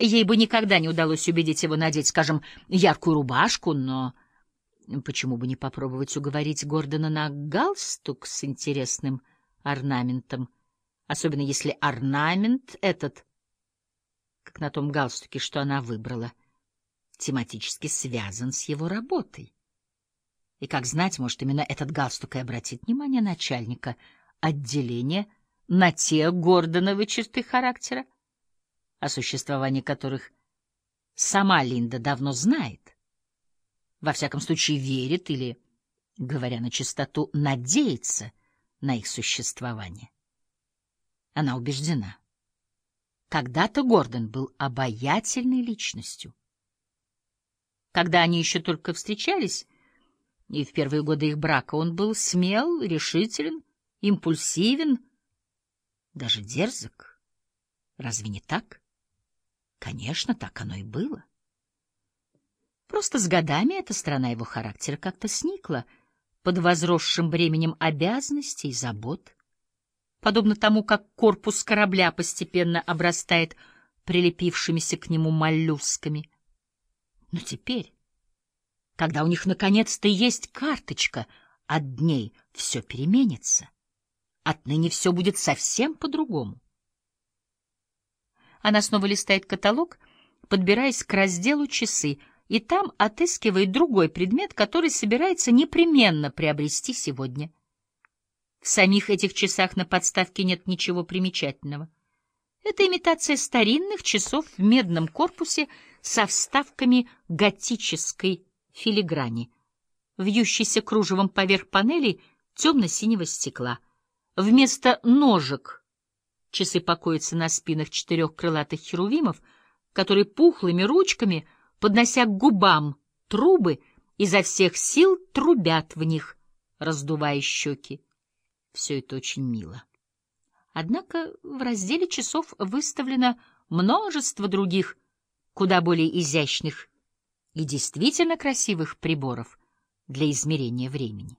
Ей бы никогда не удалось убедить его надеть, скажем, яркую рубашку, но почему бы не попробовать уговорить Гордона на галстук с интересным орнаментом, особенно если орнамент этот, как на том галстуке, что она выбрала, тематически связан с его работой. И, как знать, может, именно этот галстук и обратит внимание начальника отделения на те Гордоновы черты характера, о существовании которых сама Линда давно знает, во всяком случае верит или, говоря на чистоту, надеется на их существование. Она убеждена. Когда-то Гордон был обаятельной личностью. Когда они еще только встречались, и в первые годы их брака, он был смел, решителен, импульсивен, даже дерзок. Разве не так? Конечно, так оно и было. Просто с годами эта сторона его характера как-то сникла под возросшим бременем обязанностей и забот, подобно тому, как корпус корабля постепенно обрастает прилепившимися к нему моллюсками. Но теперь, когда у них наконец-то есть карточка от дней, все переменится. Отныне все будет совсем по-другому. Она снова листает каталог, подбираясь к разделу «Часы», и там отыскивает другой предмет, который собирается непременно приобрести сегодня. В самих этих часах на подставке нет ничего примечательного. Это имитация старинных часов в медном корпусе со вставками готической филиграни, вьющейся кружевом поверх панелей темно-синего стекла. Вместо ножек часы покоятся на спинах 4 крылатых херувимов, которые пухлыми ручками, поднося к губам трубы, изо всех сил трубят в них, раздувая щеки. Все это очень мило. Однако в разделе часов выставлено множество других, куда более изящных и действительно красивых приборов для измерения времени.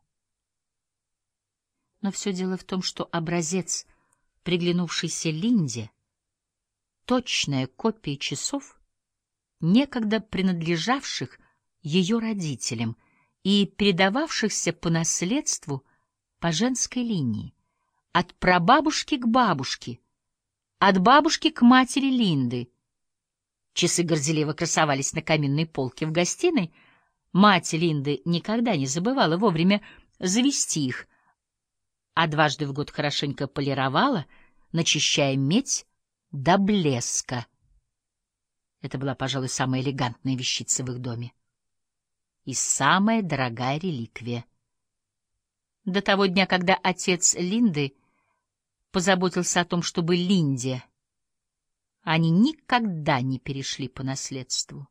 Но все дело в том, что образец, приглянувшийся Линде, точная копия часов, некогда принадлежавших ее родителям и передававшихся по наследству по женской линии, от прабабушки к бабушке, от бабушки к матери Линды. Часы горделиво красовались на каминной полке в гостиной. Мать Линды никогда не забывала вовремя завести их, а дважды в год хорошенько полировала, начищая медь до блеска. Это была, пожалуй, самая элегантная вещица в их доме и самая дорогая реликвия. До того дня, когда отец Линды позаботился о том, чтобы Линде они никогда не перешли по наследству.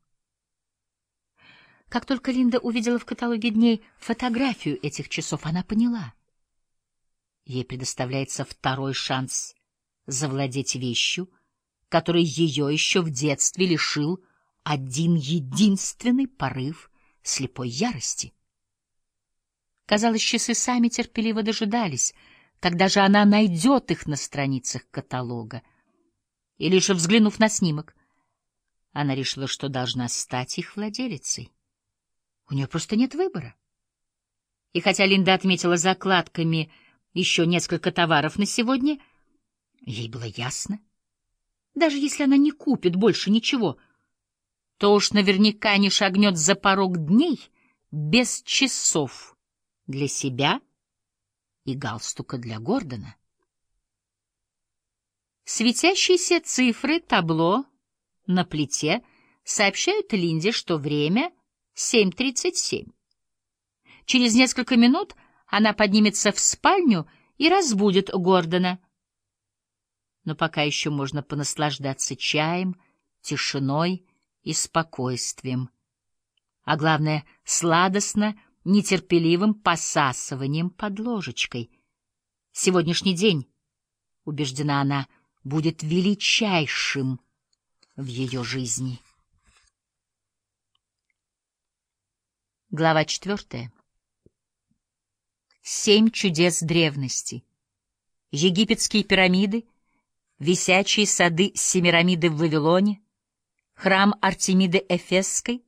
Как только Линда увидела в каталоге дней фотографию этих часов, она поняла. Ей предоставляется второй шанс завладеть вещью, который ее еще в детстве лишил один единственный порыв слепой ярости. Казалось, часы сами терпеливо дожидались, когда же она найдет их на страницах каталога. И лишь взглянув на снимок, она решила, что должна стать их владелицей. У нее просто нет выбора. И хотя Линда отметила закладками еще несколько товаров на сегодня, ей было ясно, даже если она не купит больше ничего, то уж наверняка не шагнет за порог дней без часов для себя и галстука для Гордона. Светящиеся цифры табло на плите сообщают Линде, что время 7:37. Через несколько минут она поднимется в спальню и разбудит Гордона. Но пока еще можно понаслаждаться чаем, тишиной и спокойствием, а главное — сладостно нетерпеливым посасыванием под ложечкой. Сегодняшний день, убеждена она, будет величайшим в ее жизни. Глава 4. 7 чудес древности. Египетские пирамиды, висячие сады Семирамиды в Вавилоне, Храм Артемиды Эфесской